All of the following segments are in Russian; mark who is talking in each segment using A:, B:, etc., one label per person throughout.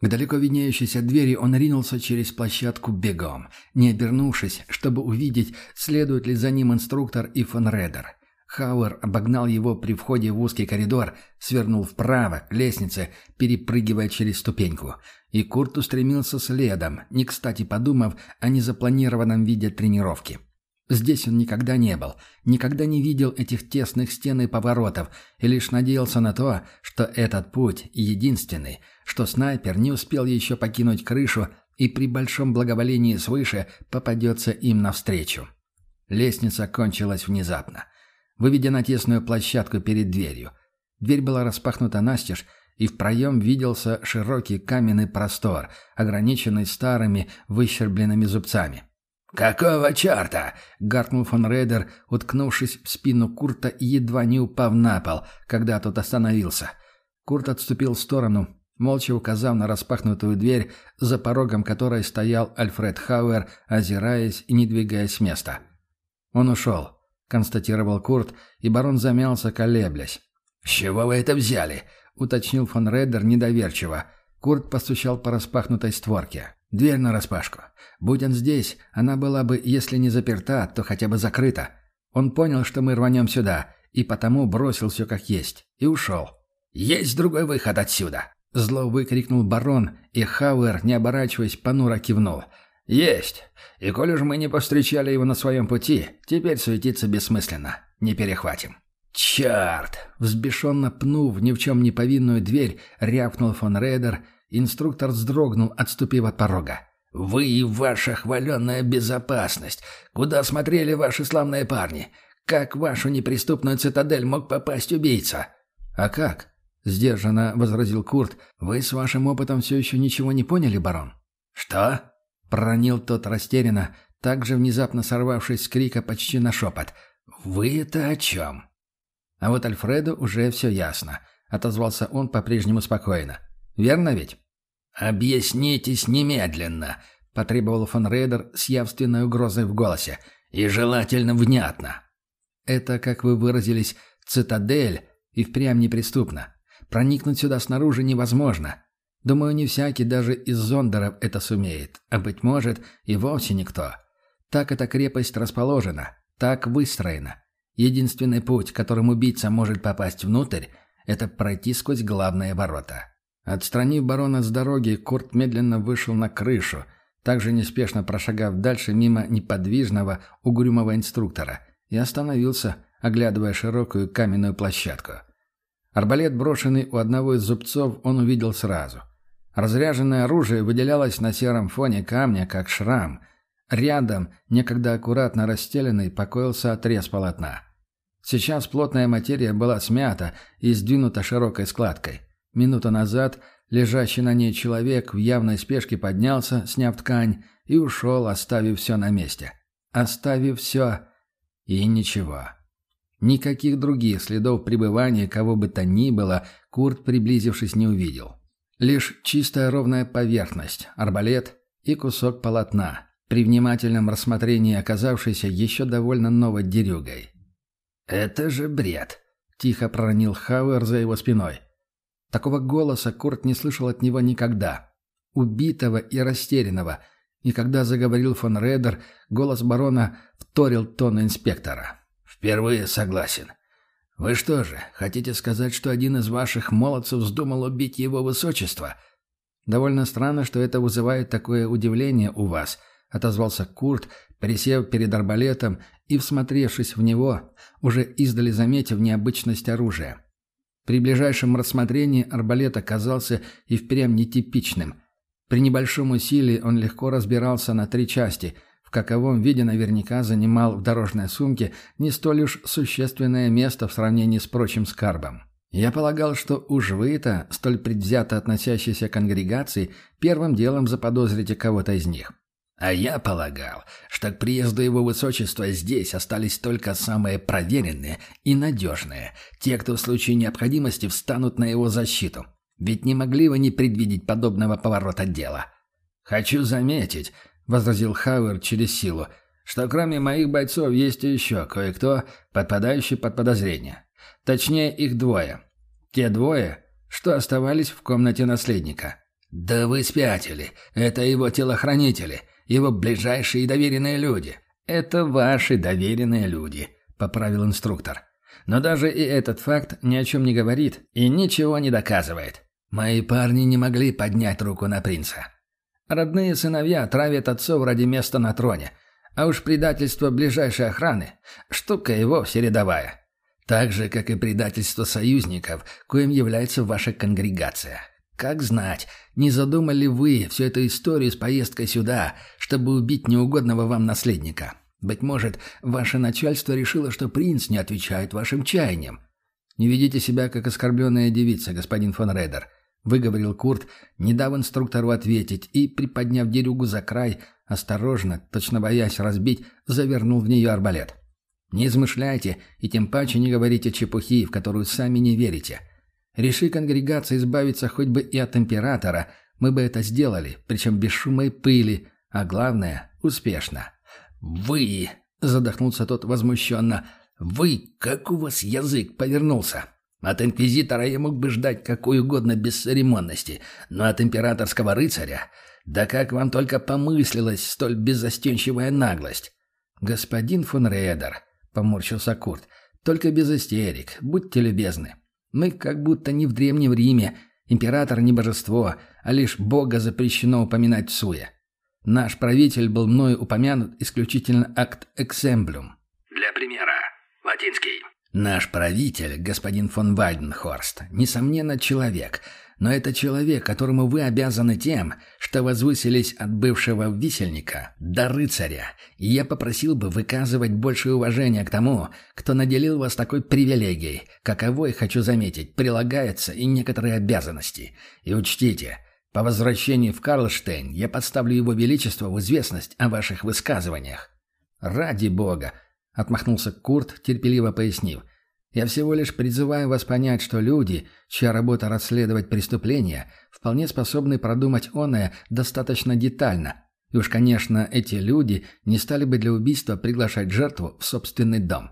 A: К далеко виднеющейся двери он ринулся через площадку бегом, не обернувшись, чтобы увидеть, следует ли за ним инструктор и фон Редер. Хауэр обогнал его при входе в узкий коридор, свернул вправо, к лестнице, перепрыгивая через ступеньку. И Курт устремился следом, не кстати подумав о незапланированном виде тренировки. Здесь он никогда не был, никогда не видел этих тесных стен и поворотов, и лишь надеялся на то, что этот путь единственный, что снайпер не успел еще покинуть крышу и при большом благоволении свыше попадется им навстречу. Лестница кончилась внезапно, выведя на тесную площадку перед дверью. Дверь была распахнута настежь, и в проем виделся широкий каменный простор, ограниченный старыми выщербленными зубцами. «Какого черта?» — гаркнул фон Рейдер, уткнувшись в спину Курта и едва не упав на пол, когда тот остановился. Курт отступил в сторону, молча указав на распахнутую дверь, за порогом которой стоял Альфред Хауэр, озираясь и не двигаясь с места. «Он ушел», — констатировал Курт, и барон замялся, колеблясь. «С чего вы это взяли?» — уточнил фон Рейдер недоверчиво. Курт постучал по распахнутой створке. Дверь нараспашку. Будь он здесь, она была бы, если не заперта, то хотя бы закрыта. Он понял, что мы рванем сюда, и потому бросил все как есть. И ушел. «Есть другой выход отсюда!» Зло выкрикнул барон, и Хауэр, не оборачиваясь, понуро кивнул. «Есть. И коль уж мы не повстречали его на своем пути, теперь суетиться бессмысленно. Не перехватим». «Черт!» Взбешенно пнув ни в чем не повинную дверь, рявкнул фон Рейдер. Инструктор вздрогнул, отступив от порога. «Вы и ваша хваленная безопасность! Куда смотрели ваши славные парни? Как в вашу неприступную цитадель мог попасть убийца?» «А как?» — сдержанно возразил Курт. «Вы с вашим опытом все еще ничего не поняли, барон?» «Что?» — проронил тот растерянно, также внезапно сорвавшись с крика почти на шепот. «Вы это о чем?» А вот Альфреду уже все ясно. Отозвался он по-прежнему спокойно. «Верно ведь?» «Объяснитесь немедленно», — потребовал фон Рейдер с явственной угрозой в голосе. «И желательно внятно». «Это, как вы выразились, цитадель, и впрямь неприступна. Проникнуть сюда снаружи невозможно. Думаю, не всякий даже из зондеров это сумеет, а, быть может, и вовсе никто. Так эта крепость расположена, так выстроена. Единственный путь, которым убийца может попасть внутрь, это пройти сквозь главные ворота». Отстранив барона с дороги, Курт медленно вышел на крышу, также неспешно прошагав дальше мимо неподвижного, угрюмого инструктора, и остановился, оглядывая широкую каменную площадку. Арбалет, брошенный у одного из зубцов, он увидел сразу. Разряженное оружие выделялось на сером фоне камня, как шрам. Рядом, некогда аккуратно расстеленный, покоился отрез полотна. Сейчас плотная материя была смята и сдвинута широкой складкой. Минуту назад лежащий на ней человек в явной спешке поднялся, сняв ткань, и ушел, оставив все на месте. Оставив все и ничего. Никаких других следов пребывания кого бы то ни было Курт, приблизившись, не увидел. Лишь чистая ровная поверхность, арбалет и кусок полотна, при внимательном рассмотрении оказавшийся еще довольно новой дерюгой. «Это же бред!» — тихо проронил Хауэр за его спиной. Такого голоса Курт не слышал от него никогда. Убитого и растерянного. И когда заговорил фон Рейдер, голос барона вторил тону инспектора. «Впервые согласен. Вы что же, хотите сказать, что один из ваших молодцев вздумал убить его высочество?» «Довольно странно, что это вызывает такое удивление у вас», — отозвался Курт, присев перед арбалетом и, всмотревшись в него, уже издали заметив необычность оружия. При ближайшем рассмотрении арбалет оказался и впрямь нетипичным. При небольшом усилии он легко разбирался на 3 части, в каковом виде наверняка занимал в дорожной сумке не столь уж существенное место в сравнении с прочим скарбом. Я полагал, что уж вы-то, столь предвзято относящиеся к конгрегации, первым делом заподозрите кого-то из них. А я полагал, что к приезду его высочества здесь остались только самые проверенные и надежные, те, кто в случае необходимости встанут на его защиту. Ведь не могли вы не предвидеть подобного поворота дела. «Хочу заметить», — возразил Хауэр через силу, «что кроме моих бойцов есть еще кое-кто, подпадающий под подозрение. Точнее, их 2. Те 2, что оставались в комнате наследника. «Да вы спятили. Это его телохранители, его ближайшие и доверенные люди». «Это ваши доверенные люди», — поправил инструктор. «Но даже и этот факт ни о чем не говорит и ничего не доказывает. Мои парни не могли поднять руку на принца. Родные сыновья травят отцов ради места на троне, а уж предательство ближайшей охраны – штука и вовсе рядовая. Так же, как и предательство союзников, коим является ваша конгрегация. Как знать, не задумали вы всю эту историю с поездкой сюда, чтобы убить неугодного вам наследника? Быть может, ваше начальство решило, что принц не отвечает вашим чаяниям. Не ведите себя, как оскорбленная девица, господин фон Редер», — выговорил Курт, не дав инструктору ответить, и, приподняв дерюгу за край, осторожно, точно боясь разбить, завернул в нее арбалет. «Не измышляйте и тем паче не говорите чепухи, в которую сами не верите. Реши конгрегация избавиться хоть бы и от императора, мы бы это сделали, причем без шума и пыли, а главное — успешно». «Вы!» — задохнулся тот возмущенно. «Вы! Как у вас язык повернулся! От инквизитора я мог бы ждать какой угодно бесцеремонности, но от императорского рыцаря... Да как вам только помыслилась столь беззастенчивая наглость!» «Господин фон Редер», — поморщился Курт, — «только без истерик, будьте любезны. Мы как будто не в Древнем Риме, император не божество, а лишь бога запрещено упоминать в суе. Наш правитель был мною упомянут исключительно акт экземплюм». «Для примера. Латинский». «Наш правитель, господин фон Вальденхорст, несомненно, человек, но это человек, которому вы обязаны тем, что возвысились от бывшего висельника до рыцаря, и я попросил бы выказывать большее уважение к тому, кто наделил вас такой привилегией, каковой, хочу заметить, прилагаются и некоторые обязанности. И учтите, по возвращении в Карлштейн я подставлю его величество в известность о ваших высказываниях». «Ради бога!» — отмахнулся Курт, терпеливо пояснив. «Я всего лишь призываю вас понять, что люди, чья работа расследовать преступления, вполне способны продумать оное достаточно детально. И уж, конечно, эти люди не стали бы для убийства приглашать жертву в собственный дом».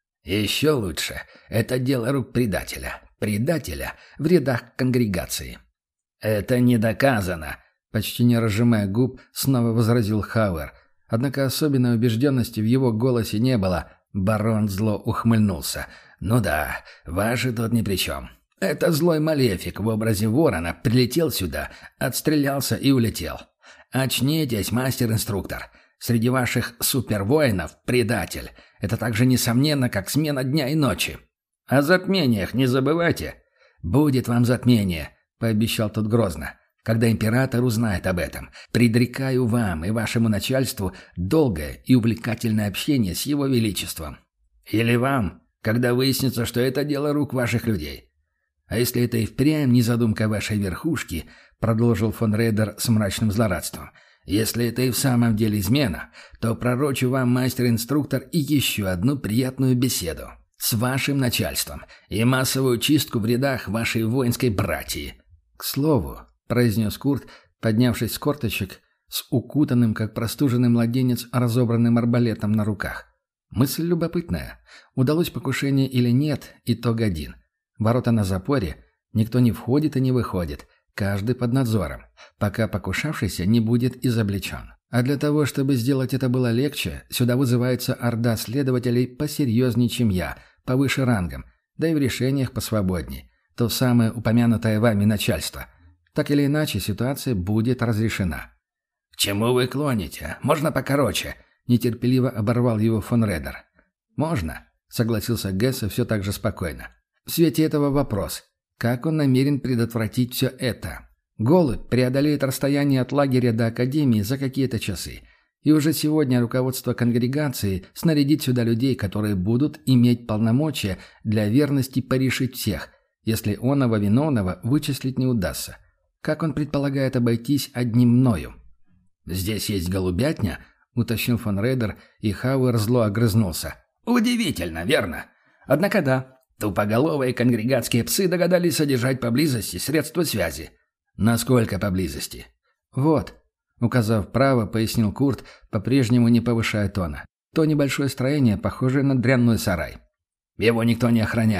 A: «Еще лучше. Это дело рук предателя. Предателя в рядах конгрегации». «Это не доказано», — почти не разжимая губ, снова возразил Хауэр. Однако особенной убежденности в его голосе не было. Барон зло ухмыльнулся. «Ну да, ваши тут ни при чем. Это злой малефик в образе ворона прилетел сюда, отстрелялся и улетел. Очнитесь, мастер-инструктор. Среди ваших супервоинов предатель. Это так же несомненно, как смена дня и ночи. О затмениях не забывайте». «Будет вам затмение», — пообещал тот грозно. «Когда император узнает об этом, предрекаю вам и вашему начальству долгое и увлекательное общение с его величеством. Или вам, когда выяснится, что это дело рук ваших людей. А если это и впрямь не задумка вашей верхушки», — продолжил фон Редер с мрачным злорадством, «если это и в самом деле измена, то пророчу вам, мастер-инструктор, и еще одну приятную беседу с вашим начальством и массовую чистку в рядах вашей воинской братьи». «К слову», — произнес Курт, поднявшись с корточек, с укутанным, как простуженный младенец, разобранным арбалетом на руках. Мысль любопытная. Удалось покушение или нет, итог один. Ворота на запоре, никто не входит и не выходит, каждый под надзором, пока покушавшийся не будет изобличен. А для того, чтобы сделать это было легче, сюда вызывается орда следователей посерьезнее, чем я, повыше рангом, да и в решениях посвободней. То самое упомянутое вами начальство. Так или иначе, ситуация будет разрешена. «К чему вы клоните? Можно покороче?» — нетерпеливо оборвал его фон Редер. «Можно», — согласился Гессе все так же спокойно. «В свете этого вопрос. Как он намерен предотвратить все это? Голубь преодолеет расстояние от лагеря до академии за какие-то часы. И уже сегодня руководство конгрегации снарядит сюда людей, которые будут иметь полномочия для верности порешить всех, если оного виновного вычислить не удастся. Как он предполагает обойтись одним мною?» «Здесь есть голубятня?» — уточнил фон Редер, и Хауэр зло огрызнулся. «Удивительно, верно? Однако да, тупоголовые конгрегатские псы догадались содержать поблизости средства связи». «Насколько поблизости?» «Вот», — указав вправо, пояснил Курт, по-прежнему не повышая тона. «То небольшое строение, похожее на дрянной сарай. Его никто не охраняет.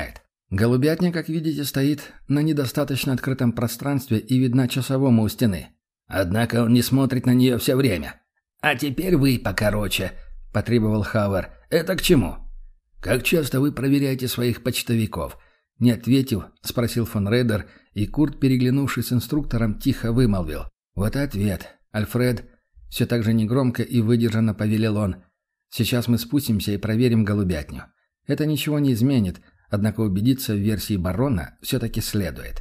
A: Голубятня, как видите, стоит на недостаточно открытом пространстве и видна часовому у стены. Однако он не смотрит на нее все время. «А теперь вы покороче», — потребовал Хауэр. «Это к чему?» «Как часто вы проверяете своих почтовиков?» Не ответив, спросил фон Редер, и Курт, переглянувшись с инструктором, тихо вымолвил. «Вот и ответ. Альфред». Все так же негромко и выдержанно повелел он. «Сейчас мы спустимся и проверим голубятню. Это ничего не изменит, однако убедиться в версии барона все-таки следует».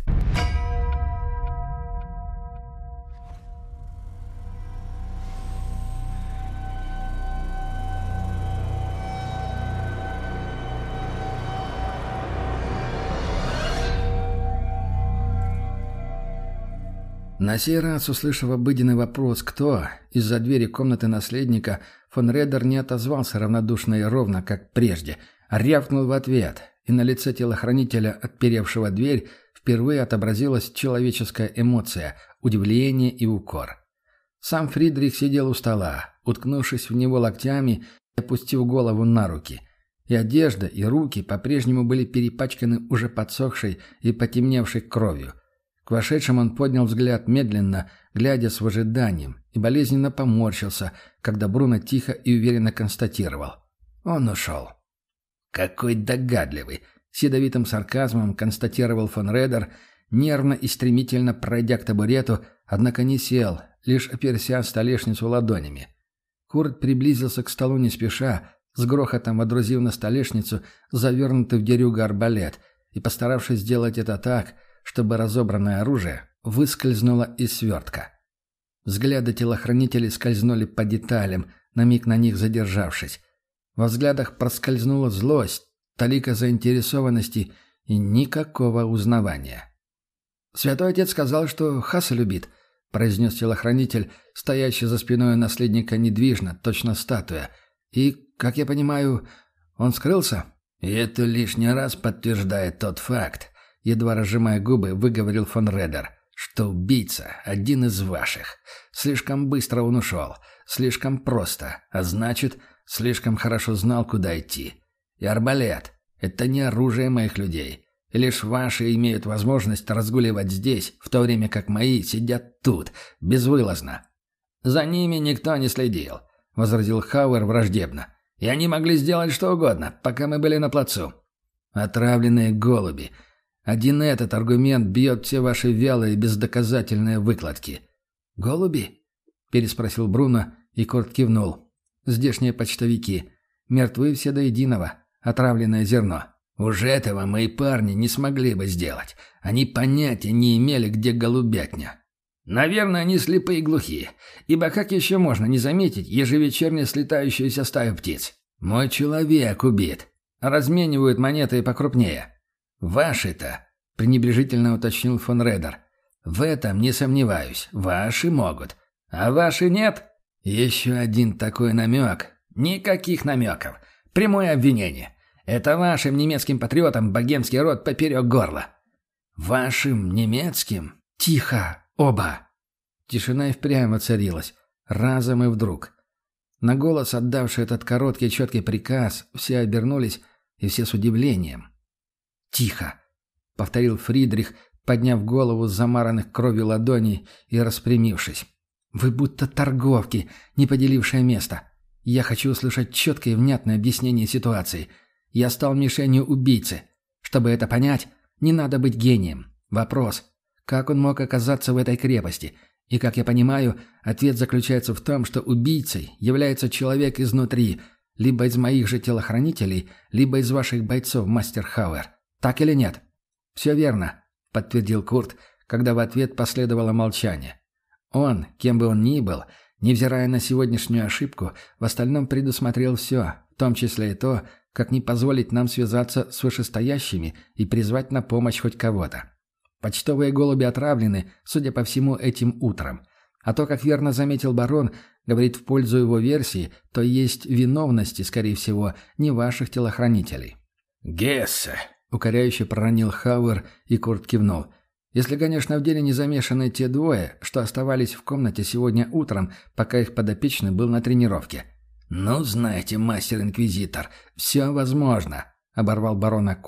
A: На сей раз, услышав обыденный вопрос «Кто?», из-за двери комнаты наследника, фон Редер не отозвался равнодушно и ровно, как прежде, а рявкнул в ответ, и на лице телохранителя, отперевшего дверь, впервые отобразилась человеческая эмоция – удивление и укор. Сам Фридрих сидел у стола, уткнувшись в него локтями и опустив голову на руки. И одежда, и руки по-прежнему были перепачканы уже подсохшей и потемневшей кровью. К вошедшему он поднял взгляд медленно, глядя с ожиданием, и болезненно поморщился, когда Бруно тихо и уверенно констатировал. Он ушел. «Какой догадливый!» — с ядовитым сарказмом констатировал фон Редер, нервно и стремительно пройдя к табурету, однако не сел, лишь оперся столешницу ладонями. Курт приблизился к столу не спеша, с грохотом водрузив на столешницу завернутый в дерюгу арбалет, и постаравшись сделать это так, чтобы разобранное оружие выскользнуло из свертка. Взгляды телохранителей скользнули по деталям, на миг на них задержавшись. Во взглядах проскользнула злость, талика заинтересованности и никакого узнавания. «Святой отец сказал, что Хаса любит», — произнес телохранитель, стоящий за спиной наследника недвижно, точно статуя. «И, как я понимаю, он скрылся?» «И это лишний раз подтверждает тот факт», — едва разжимая губы, выговорил фон Редер, что убийца – один из ваших. Слишком быстро он ушел, слишком просто, а значит, слишком хорошо знал, куда идти. И арбалет – это не оружие моих людей. И лишь ваши имеют возможность разгуливать здесь, в то время как мои сидят тут, безвылазно. «За ними никто не следил», – возразил Хауэр враждебно. «И они могли сделать что угодно, пока мы были на плацу». «Отравленные голуби». Один этот аргумент бьет все ваши вялые бездоказательные выкладки. «Голуби?» – переспросил Бруно, и Корт кивнул. «Здешние почтовики. Мертвы все до единого. Отравленное зерно. Уже этого мои парни не смогли бы сделать. Они понятия не имели, где голубятня». «Наверное, они слепые и глухие. Ибо как еще можно не заметить ежевечерне слетающуюся стаю птиц? Мой человек убит. Разменивают монеты покрупнее». «Ваши-то», — пренебрежительно уточнил фон Редер. «В этом не сомневаюсь. Ваши могут. А ваши нет?» «Еще один такой намек». «Никаких намеков. Прямое обвинение. Это вашим немецким патриотам богемский род поперек горла». «Вашим немецким?» «Тихо! Оба!» Тишина и впрямь воцарилась. Разом и вдруг. На голос, отдавший этот короткий четкий приказ, все обернулись, и все с удивлением. «Тихо!» — повторил Фридрих, подняв голову с замаранных кровью ладоней и распрямившись. «Вы будто торговки, не поделившие место. Я хочу услышать четкое и внятное объяснение ситуации. Я стал мишенью убийцы. Чтобы это понять, не надо быть гением. Вопрос: как он мог оказаться в этой крепости? И, как я понимаю, ответ заключается в том, что убийцей является человек изнутри, либо из моих же телохранителей, либо из ваших бойцов, мастер Хауэр. Так или нет?» «Все верно», — подтвердил Курт, когда в ответ последовало молчание. Он, кем бы он ни был, невзирая на сегодняшнюю ошибку, в остальном предусмотрел все, в том числе и то, как не позволить нам связаться с вышестоящими и призвать на помощь хоть кого-то. Почтовые голуби отравлены, судя по всему, этим утром. А то, как верно заметил барон, говорит в пользу его версии, то есть виновности, скорее всего, не ваших телохранителей.
B: «Гессе!»
A: — укоряюще проронил Хауэр, и Курт кивнул. «Если, конечно, в деле не замешаны те двое, что оставались в комнате сегодня утром, пока их подопечный был на тренировке». «Ну, знаете, мастер-инквизитор, все возможно», — оборвал барона Курт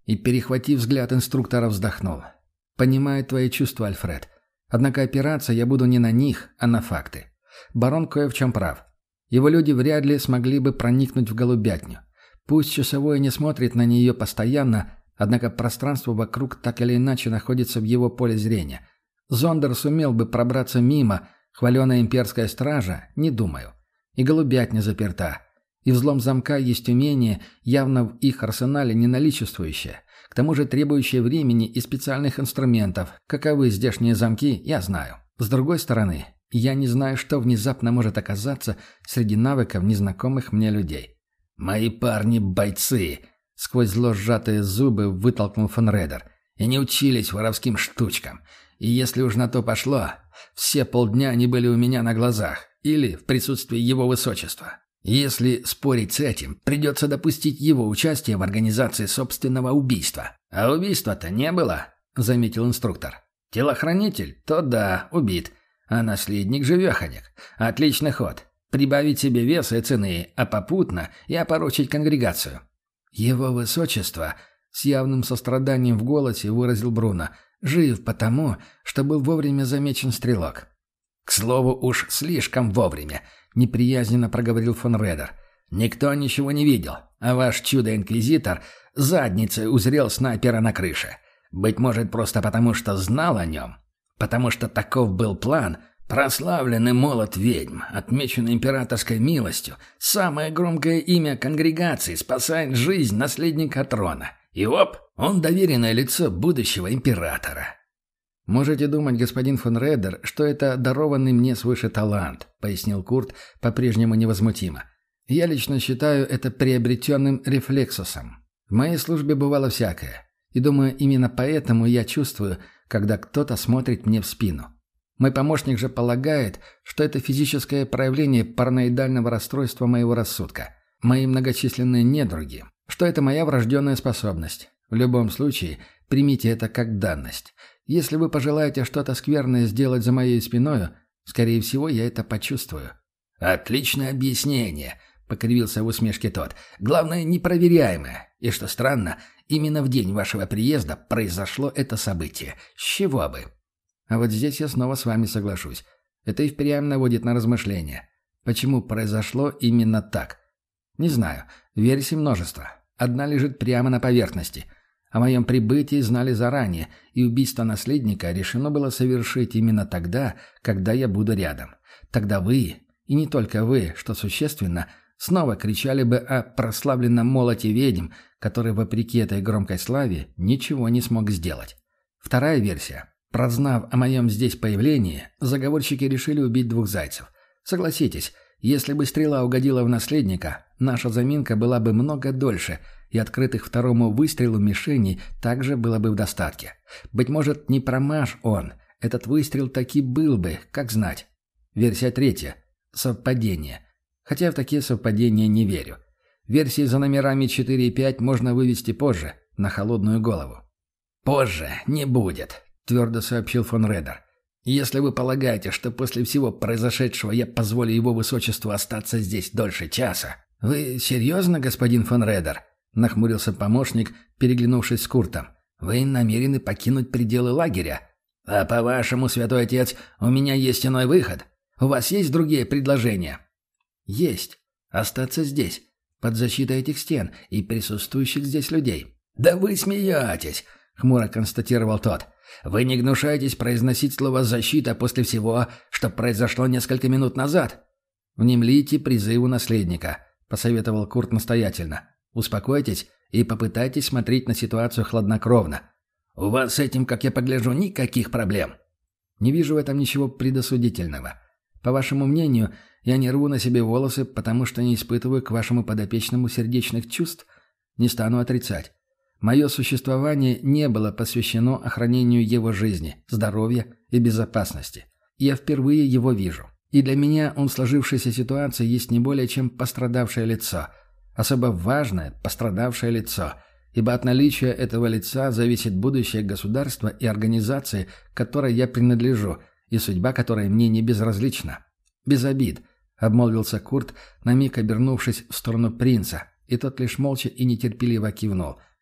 A: и, перехватив взгляд инструктора, вздохнул. «Понимаю твои чувства, Альфред. Однако опираться я буду не на них, а на факты. Барон кое в чем прав. Его люди вряд ли смогли бы проникнуть в голубятню. Пусть часовой не смотрит на нее постоянно, однако пространство вокруг так или иначе находится в его поле зрения. Зондер сумел бы пробраться мимо, хваленая имперская стража, не думаю. И голубятня заперта. И взлом замка есть умение, явно в их арсенале не наличествующее. К тому же требующее времени и специальных инструментов. Каковы здешние замки, я знаю. С другой стороны, я не знаю, что внезапно может оказаться среди навыков незнакомых мне людей. «Мои парни – бойцы!» – сквозь зло сжатые зубы вытолкнул фон Редер. «И не учились воровским штучкам. И если уж на то пошло, все полдня они были у меня на глазах или в присутствии его высочества. Если спорить с этим, придется допустить его участие в организации собственного убийства. А убийства-то не было», – заметил инструктор. «Телохранитель? То да, убит. А наследник живеханик. Отличный ход. Прибавить себе веса и цены, а попутно и опорочить конгрегацию». «Его высочество», — с явным состраданием в голосе выразил Бруно, — «жив потому, что был вовремя замечен стрелок». «К слову, уж слишком вовремя», — неприязненно проговорил фон Редер. «Никто ничего не видел, а ваш чудо-инквизитор задницей узрел снайпера на крыше. Быть может, просто потому, что знал о нем. Потому что таков был план. Прославленный молот ведьм, отмеченный императорской милостью, самое громкое имя конгрегации, спасает жизнь наследника трона. И оп, он доверенное лицо будущего императора». «Можете думать, господин фон Редер, что это дарованный мне свыше талант», — пояснил Курт по-прежнему невозмутимо. «Я лично считаю это приобретенным рефлексусом. В моей службе бывало всякое, и думаю, именно поэтому я чувствую, когда кто-то смотрит мне в спину. Мой помощник же полагает, что это физическое проявление параноидального расстройства моего рассудка. Мои многочисленные недруги, что это моя врожденная способность. В любом случае, примите это как данность. Если вы пожелаете что-то скверное сделать за моей спиною, скорее всего, я это почувствую». «Отличное объяснение», — покривился в усмешке тот. «Главное, непроверяемое. И что странно, именно в день вашего приезда произошло это событие. С чего бы?» «А вот здесь я снова с вами соглашусь. Это и впрямь наводит на размышления. Почему произошло именно так? Не знаю. Версий множество. Одна лежит прямо на поверхности. О моем прибытии знали заранее, и убийство наследника решено было совершить именно тогда, когда я буду рядом. Тогда вы, и не только вы, что существенно, снова кричали бы о прославленном молоте ведьм, который, вопреки этой громкой славе, ничего не смог сделать. Вторая версия. Прознав о моем здесь появлении, заговорщики решили убить двух зайцев. Согласитесь, если бы стрела угодила в наследника, наша заминка была бы много дольше, и открытых второму выстрелу мишеней также было бы в достатке. Быть может, не промажь он, этот выстрел таки был бы, как знать. Версия третья. Совпадение. Хотя в такие совпадения не верю. Версии за номерами 4 и 5 можно вывести позже, на холодную голову. «Позже не будет», — твердо сообщил фон Редер. «Если вы полагаете, что после всего произошедшего я позволю его высочеству остаться здесь дольше часа...» «Вы серьезно, господин фон Редер?» — нахмурился помощник, переглянувшись с Куртом. «Вы намерены покинуть пределы лагеря? А по-вашему, святой отец, у меня есть иной выход? У вас есть другие предложения?» «Есть. Остаться здесь, под защитой этих стен и присутствующих здесь людей». «Да вы смеетесь!» — хмуро констатировал тот. «Вы не гнушаетесь произносить слово «защита» после всего, что произошло несколько минут назад?» «Внемлите призыву наследника», — посоветовал Курт настоятельно. «Успокойтесь и попытайтесь смотреть на ситуацию хладнокровно. У вас с этим, как я погляжу, никаких проблем». «Не вижу в этом ничего предосудительного. По вашему мнению, я не рву на себе волосы, потому что не испытываю к вашему подопечному сердечных чувств? Не стану отрицать. Мое существование не было посвящено охранению его жизни, здоровья и безопасности. Я впервые его вижу. И для меня он в сложившейся ситуации есть не более чем пострадавшее лицо. Особо важное пострадавшее лицо, ибо от наличия этого лица зависит будущее государства и организации, которой я принадлежу, и судьба которой мне не безразлична. «Без обид», — обмолвился Курт, на миг обернувшись в сторону принца, и тот лишь молча и нетерпеливо кивнул.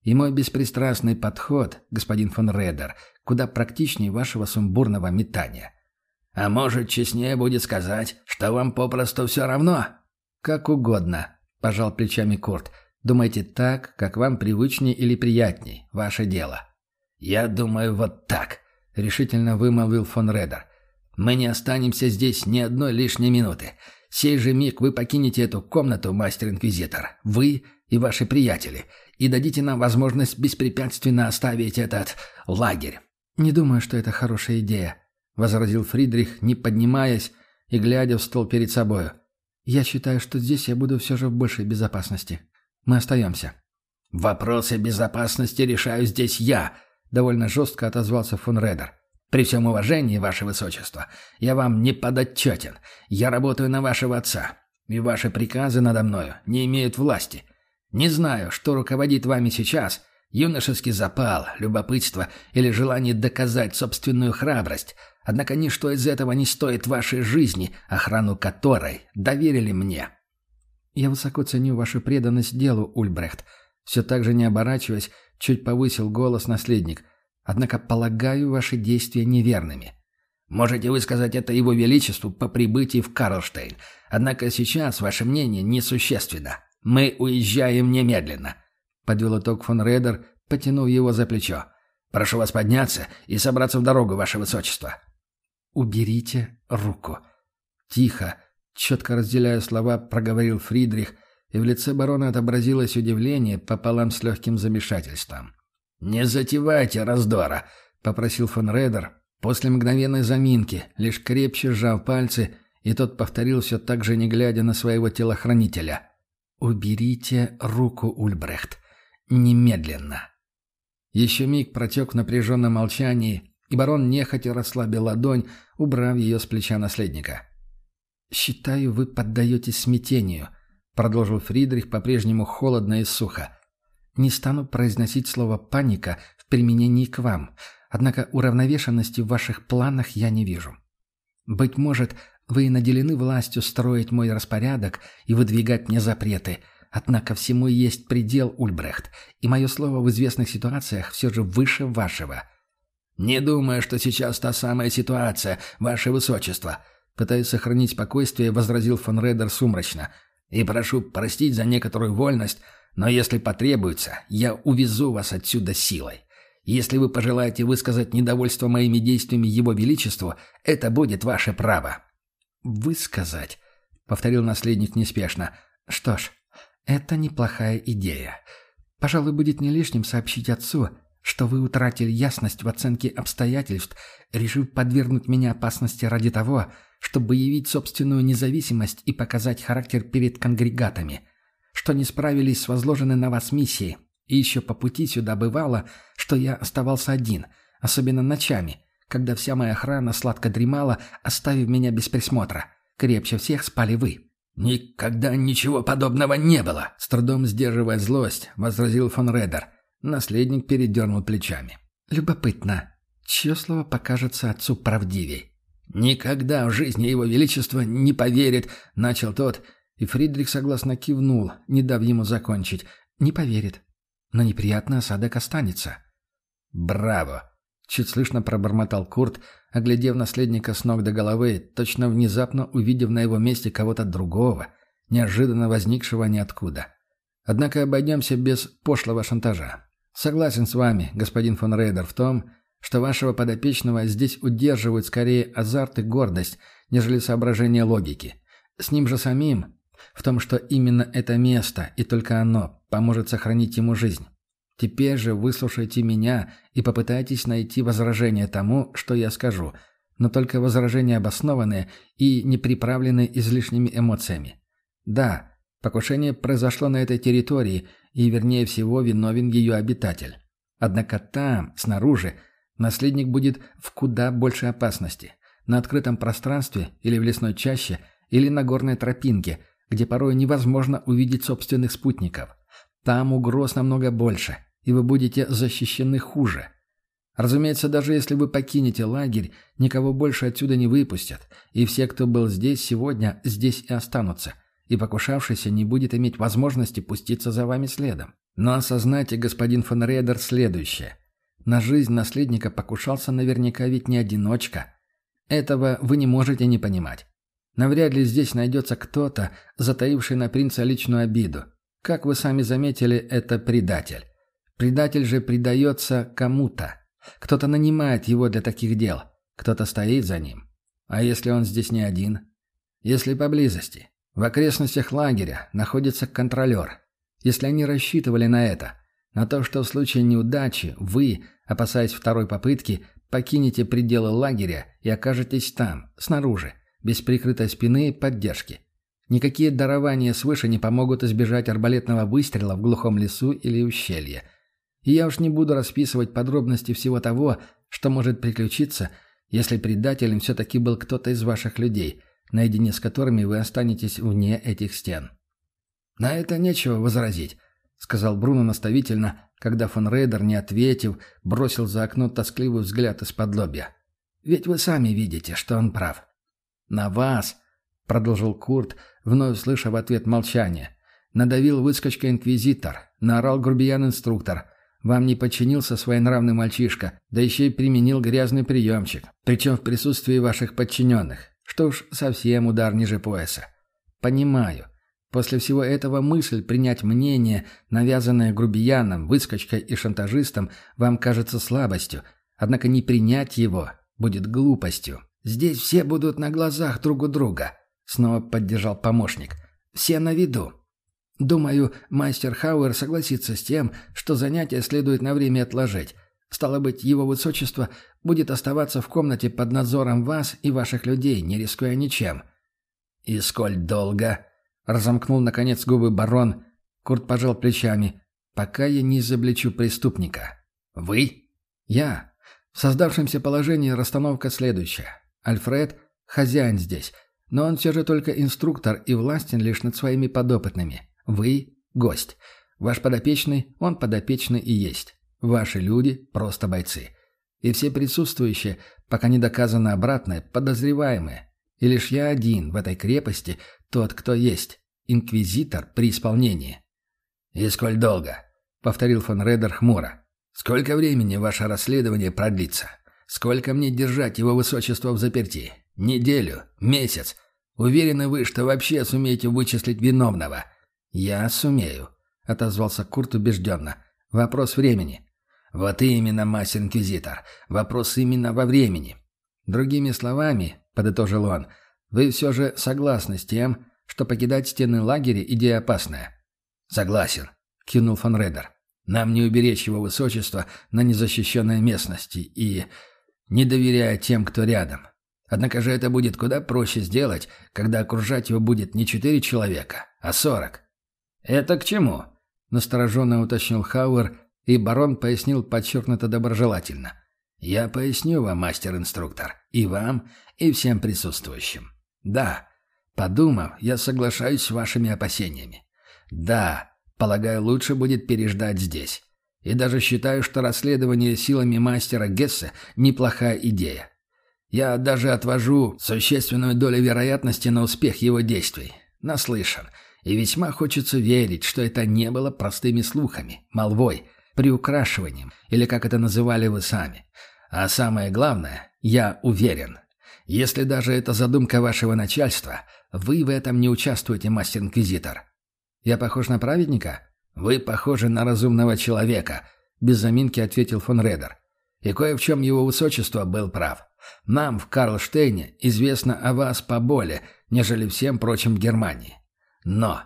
A: И мой беспристрастный подход, господин фон Редер, куда практичнее вашего сумбурного метания. А может, честнее будет сказать, что вам попросту все равно? Как угодно, пожал плечами Курт. Думайте так, как вам привычнее или приятней. Ваше дело. Я думаю вот так, решительно вымолвил фон Редер. Мы не останемся здесь ни одной лишней минуты. Сей же миг вы покинете эту комнату, мастер-инквизитор. Вы и ваши приятели. И дадите нам возможность беспрепятственно оставить этот лагерь. «Не думаю, что это хорошая идея», — возразил Фридрих, не поднимаясь и глядя в стол перед собою. «Я считаю, что здесь я буду все же в большей безопасности. Мы остаемся». «Вопросы безопасности решаю здесь я», — довольно жестко отозвался фон Редер. «При всем уважении, ваше высочество, я вам не подотчетен. Я работаю на вашего отца, и ваши приказы надо мною не имеют власти. Не знаю, что руководит вами сейчас, юношеский запал, любопытство или желание доказать собственную храбрость, однако ничто из этого не стоит вашей жизни, охрану которой доверили мне». «Я высоко ценю вашу преданность делу, Ульбрехт», все так же не оборачиваясь, чуть повысил голос наследник. «Однако полагаю ваши действия неверными». «Можете высказать это его величеству по прибытии в Карлштейн, однако сейчас ваше мнение несущественно. Мы уезжаем немедленно», — подвел итог фон Редер, потянув его за плечо. «Прошу вас подняться и собраться в дорогу, ваше высочество». «Уберите руку». Тихо, четко разделяя слова, проговорил Фридрих, и в лице барона отобразилось удивление пополам с легким замешательством. «Не затевайте раздора», — попросил фон Редер, после мгновенной заминки, лишь крепче сжав пальцы, и тот повторил все так же, не глядя на своего телохранителя. «Уберите руку, Ульбрехт. Немедленно». Еще миг протек в напряженном молчании, и барон нехотя расслабил ладонь, убрав ее с плеча наследника. «Считаю, вы поддаетесь смятению», — продолжил Фридрих по-прежнему холодно и сухо. «Не стану произносить слово «паника» в применении к вам, однако уравновешенности в ваших планах я не вижу. Быть может, вы наделены властью строить мой распорядок и выдвигать мне запреты, однако всему есть предел, Ульбрехт, и мое слово в известных ситуациях все же выше вашего». «Не думаю, что сейчас та самая ситуация, ваше высочество», — пытаясь сохранить спокойствие, возразил фон Редер сумрачно. «И прошу простить за некоторую вольность, но если потребуется, я увезу вас отсюда силой. Если вы пожелаете высказать недовольство моими действиями Его Величеству, это будет ваше право». «Высказать», — повторил наследник неспешно. «Что ж, это неплохая идея. Пожалуй, будет не лишним сообщить отцу, что вы утратили ясность в оценке обстоятельств, решив подвергнуть меня опасности ради того, чтобы явить собственную независимость и показать характер перед конгрегатами, что не справились с возложенной на вас миссией, и еще по пути сюда бывало, что я оставался один, особенно ночами, когда вся моя охрана сладко дремала, оставив меня без присмотра. Крепче всех спали вы».
B: «Никогда ничего подобного не было!»
A: С трудом сдерживая злость, возразил фон Редер. Наследник передернул плечами. «Любопытно, чье слово покажется отцу правдивей?»
B: «Никогда в жизни Его Величество не поверит», — начал тот,
A: и Фридрих согласно кивнул, не дав ему закончить. «Не поверит. Но неприятный осадок останется».
B: «Браво!»
A: — чуть слышно пробормотал Курт, оглядев наследника с ног до головы, точно внезапно увидев на его месте кого-то другого, неожиданно возникшего ниоткуда. «Однако обойдемся без пошлого шантажа. Согласен с вами, господин фон Рейдер, в том, что вашего подопечного здесь удерживают скорее азарт и гордость, нежели соображение логики. С ним же самим, в том, что именно это место и только оно поможет сохранить ему жизнь. Теперь же выслушайте меня и попытайтесь найти возражение тому, что я скажу, но только возражения обоснованные и не приправленные излишними эмоциями. Да, покушение произошло на этой территории, и, вернее всего, виновен ее обитатель. Однако там, снаружи, наследник будет в куда большей опасности. На открытом пространстве или в лесной чаще, или на горной тропинке, где порой невозможно увидеть собственных спутников. Там угроз намного больше, и вы будете защищены хуже. Разумеется, даже если вы покинете лагерь, никого больше отсюда не выпустят, и все, кто был здесь сегодня, здесь и останутся, и покушавшийся не будет иметь возможности пуститься за вами следом. Но осознайте, господин фон Рейдер, следующее. На жизнь наследника покушался наверняка ведь не одиночка. Этого вы не можете не понимать. Навряд ли здесь найдется кто-то, затаивший на принца личную обиду. Как вы сами заметили, это предатель. Предатель же предается кому-то. Кто-то нанимает его для таких дел. Кто-то стоит за ним. А если он здесь не один? Если поблизости, в окрестностях лагеря, находится контролер. Если они рассчитывали на это, на то, что в случае неудачи вы, опасаясь второй попытки, покинете пределы лагеря и окажетесь там, снаружи, без прикрытой спины и поддержки. Никакие дарования свыше не помогут избежать арбалетного выстрела в глухом лесу или ущелье. И я уж не буду расписывать подробности всего того, что может приключиться, если предателем все-таки был кто-то из ваших людей, наедине с которыми вы останетесь вне этих стен. «На это нечего возразить», — сказал Бруно наставительно, когда фон Рейдер, не ответив, бросил за окно тоскливый взгляд из-под лобья. «Ведь вы сами видите, что он прав». «На вас», — продолжил Курт, вновь слыша в ответ молчание, — «надавил выскочка-инквизитор, наорал грубиян-инструктор. Вам не подчинился своенравный мальчишка, да еще и применил грязный приемчик, причем в присутствии ваших подчиненных. Что уж совсем удар ниже пояса. Понимаю. После всего этого мысль принять мнение, навязанное грубияном, выскочкой и шантажистом, вам кажется слабостью, однако не принять его будет глупостью. «Здесь все будут на глазах друг у друга», — снова поддержал помощник. «Все на виду. Думаю, мастер Хауэр согласится с тем, что занятие следует на время отложить. Стало быть, его высочество будет оставаться в комнате под надзором вас и ваших людей, не рискуя ничем». «И сколь долго?» — разомкнул, наконец, губы барон. Курт пожал плечами. «Пока я не изобличу преступника». «Вы?» «Я. В создавшемся положении расстановка следующая. Альфред — хозяин здесь, но он все же только инструктор и властен лишь над своими подопытными. Вы — гость. Ваш подопечный — он подопечный и есть. Ваши люди — просто бойцы. И все присутствующие, пока не доказано обратное, подозреваемые. И лишь я один в этой крепости, тот, кто есть. Инквизитор при исполнении». «И сколь долго?» — повторил фон Рейдер хмуро. «Сколько времени ваше расследование продлится? Сколько мне держать его высочество в заперти? Неделю? Месяц? Уверены вы, что вообще сумеете вычислить виновного?» «Я сумею», — отозвался Курт убежденно. «Вопрос времени». «Вот именно, мастер-инквизитор. Вопрос именно во времени. Другими словами, — подытожил он, — вы все же согласны с тем, что покидать стены лагеря — идея опасная?» «Согласен», — кивнул фон Рейдер. «Нам не уберечь его высочество на незащищенной местности и не доверяя тем, кто рядом. Однако же это будет куда проще сделать, когда окружать его будет не 4 человека, а 40. «Это к чему?» — настороженно уточнил Хауэр, и барон пояснил подчеркнуто доброжелательно. «Я поясню вам, мастер-инструктор, и вам, и всем присутствующим. Да, подумав, я соглашаюсь с вашими опасениями. Да, полагаю, лучше будет переждать здесь. И даже считаю, что расследование силами мастера Гессе – неплохая идея. Я даже отвожу существенную долю вероятности на успех его действий. Наслышан. И весьма хочется верить, что это не было простыми слухами, молвой, приукрашиванием, или как это называли вы сами. А самое главное, я уверен, если даже это задумка вашего начальства, вы в этом не участвуете, мастер-инквизитор. Я похож на праведника? Вы похожи на разумного человека, без заминки ответил фон Рейдер. И кое в чем его высочество был прав. Нам в Карлштейне известно о вас поболее, нежели всем прочим в Германии. Но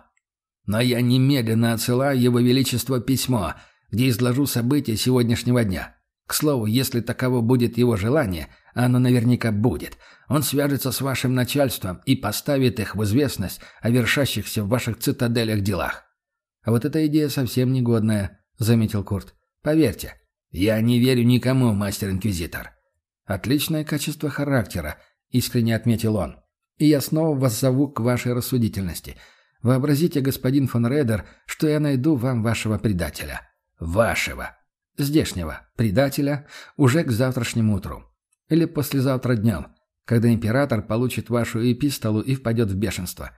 A: я немедленно отсылаю его величество письмо, где изложу события сегодняшнего дня. К слову, если таково будет его желание, а оно наверняка будет, он свяжется с вашим начальством и поставит их в известность о вершащихся в ваших цитаделях делах. «А вот эта идея совсем негодная», — заметил Курт. «Поверьте, я не верю никому, мастер-инквизитор». «Отличное качество характера», — искренне отметил он. «И я снова вас зову к вашей рассудительности. Вообразите, господин фон Рейдер, что я найду вам вашего предателя». «Вашего». «Здешнего предателя уже к завтрашнему утру. Или послезавтра днем, когда император получит вашу эпистолу и впадет в бешенство.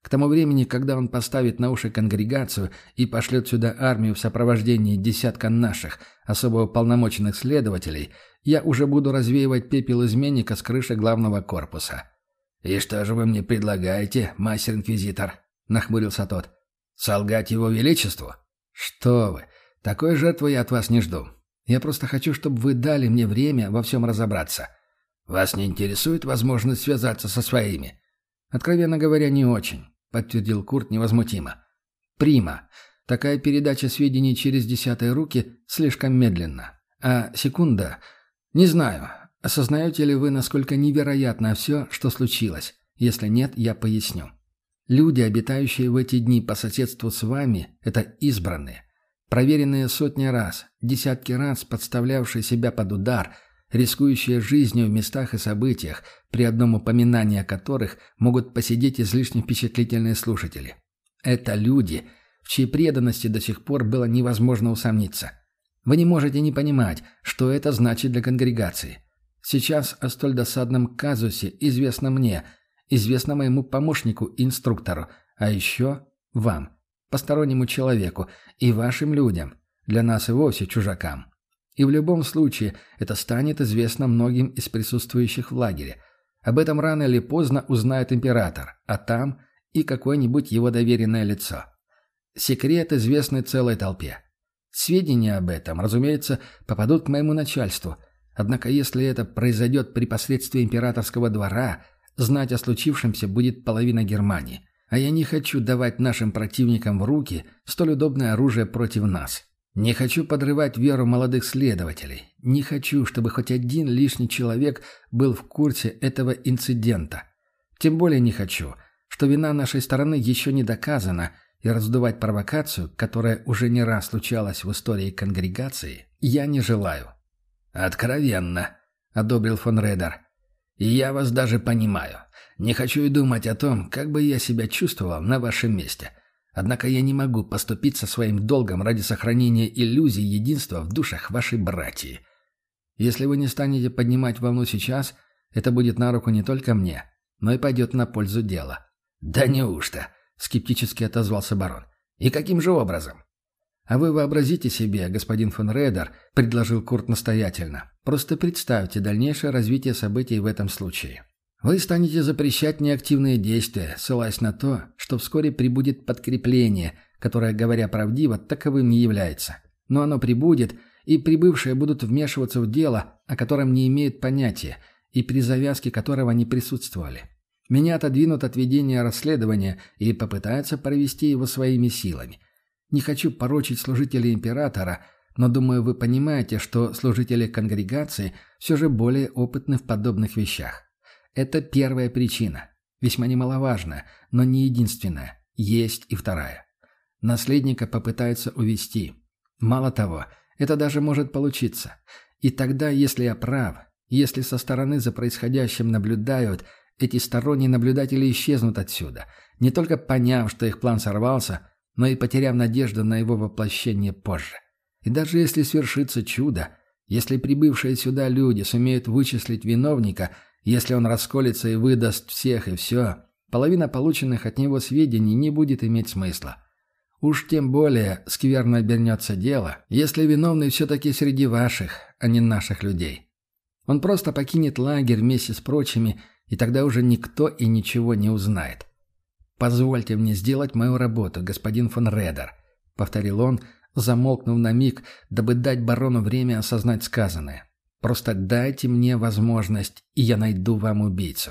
A: К тому времени, когда он поставит на уши конгрегацию и пошлет сюда армию в сопровождении десятка наших особо уполномоченных следователей, я уже буду развеивать пепел изменника с крыши главного корпуса». «И что же вы мне предлагаете, мастер-инквизитор?» — нахмурился тот. «Солгать его величеству?» «Что вы! Такой жертвы я от вас не жду. Я просто хочу, чтобы вы дали мне время во всем разобраться. Вас не интересует возможность связаться со своими?» «Откровенно говоря, не очень», — подтвердил Курт невозмутимо. «Прима. Такая передача сведений через десятые руки слишком медленна. А секунда... Не знаю, осознаете ли вы, насколько невероятно все, что случилось? Если нет, я поясню. Люди, обитающие в эти дни по соседству с вами, это избранные, проверенные сотни раз, десятки раз подставлявшие себя под удар, рискующие жизнью в местах и событиях, при одном упоминании о которых могут посидеть излишне впечатлительные слушатели. Это люди, в чьей преданности до сих пор было невозможно усомниться. Вы не можете не понимать, что это значит для конгрегации. Сейчас о столь досадном казусе известно мне, известно моему помощнику и инструктору, а еще вам, постороннему человеку, и вашим людям, для нас и вовсе чужакам. И в любом случае это станет известно многим из присутствующих в лагере. Об этом рано или поздно узнает император, а там и какое-нибудь его доверенное лицо. Секрет известный целой толпе. Сведения об этом, разумеется, попадут к моему начальству. Однако если это произойдет при посредстве императорского двора, знать о случившемся будет половина Германии. А я не хочу давать нашим противникам в руки столь удобное оружие против нас. Не хочу подрывать веру молодых следователей. Не хочу, чтобы хоть один лишний человек был в курсе этого инцидента. Тем более не хочу, что вина нашей стороны еще не доказана, и раздувать провокацию, которая уже не раз случалась в истории конгрегации, я не желаю. «Откровенно», — одобрил фон Редер. «И я вас даже понимаю. Не хочу и думать о том, как бы я себя чувствовал на вашем месте. Однако я не могу поступиться своим долгом ради сохранения иллюзии единства в душах вашей братьи. Если вы не станете поднимать волну сейчас, это будет на руку не только мне, но и пойдет на пользу дела». «Да неужто?» — скептически отозвался барон. «И каким же образом?» «А вы вообразите себе, господин фон Редер», — предложил Курт настоятельно. «Просто представьте дальнейшее развитие событий в этом случае. Вы станете запрещать неактивные действия, ссылаясь на то, что вскоре прибудет подкрепление, которое, говоря правдиво, таковым не является. Но оно прибудет, и прибывшие будут вмешиваться в дело, о котором не имеют понятия, и при завязке которого не присутствовали. Меня отодвинут от ведения расследования и попытаются провести его своими силами. Не хочу порочить служителей императора, но, думаю, вы понимаете, что служители конгрегации все же более опытны в подобных вещах. Это первая причина, весьма немаловажная, но не единственная. Есть и вторая. Наследника попытаются увести. Мало того, это даже может получиться. И тогда, если я прав, если со стороны за происходящим наблюдают, эти сторонние наблюдатели исчезнут отсюда, не только поняв, что их план сорвался, но и потеряв надежду на его воплощение позже. И даже если свершится чудо, если прибывшие сюда люди сумеют вычислить виновника, если он расколется и выдаст всех и все, половина полученных от него сведений не будет иметь смысла. Уж тем более скверно обернется дело, если виновный все-таки среди ваших, а не наших людей. Он просто покинет лагерь вместе с прочими, и тогда уже никто и ничего не узнает. «Позвольте мне сделать мою работу, господин фон Редер», — повторил он, замолкнув на миг, дабы дать барону время осознать сказанное. «Просто дайте мне возможность, и я найду вам убийцу».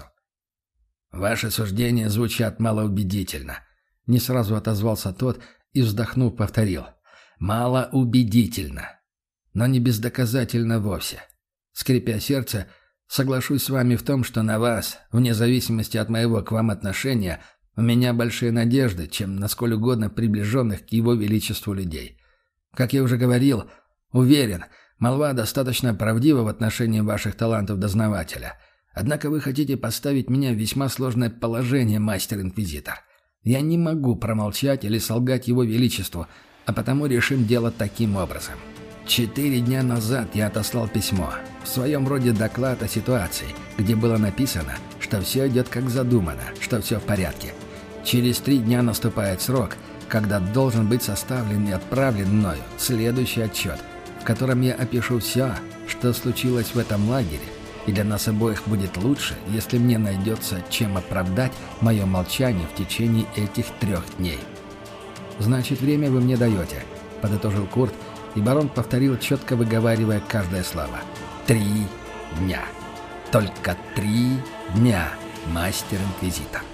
A: «Ваши суждения звучат малоубедительно», — не сразу отозвался тот и, вздохнув, повторил. «Малоубедительно. Но не бездоказательно вовсе. Скрипя сердце, соглашусь с вами в том, что на вас, вне зависимости от моего к вам отношения, у меня большие надежды, чем на сколь угодно приближенных к его величеству людей. Как я уже говорил, уверен, молва достаточно правдива в отношении ваших талантов дознавателя. Однако вы хотите поставить меня в весьма сложное положение, мастер-инквизитор. Я не могу промолчать или солгать его величеству, а потому решим дело таким образом. 4 дня назад я отослал письмо, в своем роде доклад о ситуации, где было написано, что все идет как задумано, что все в порядке. Через 3 дня наступает срок, когда должен быть составлен и отправлен мною следующий отчет, в котором я опишу все, что случилось в этом лагере, и для нас обоих будет лучше, если мне найдется, чем оправдать мое молчание в течение этих 3 дней. «Значит, время вы мне даете», — подытожил Курт, и барон повторил, четко выговаривая каждое слово. 3 дня. Только 3 дня, мастер-инквизитор.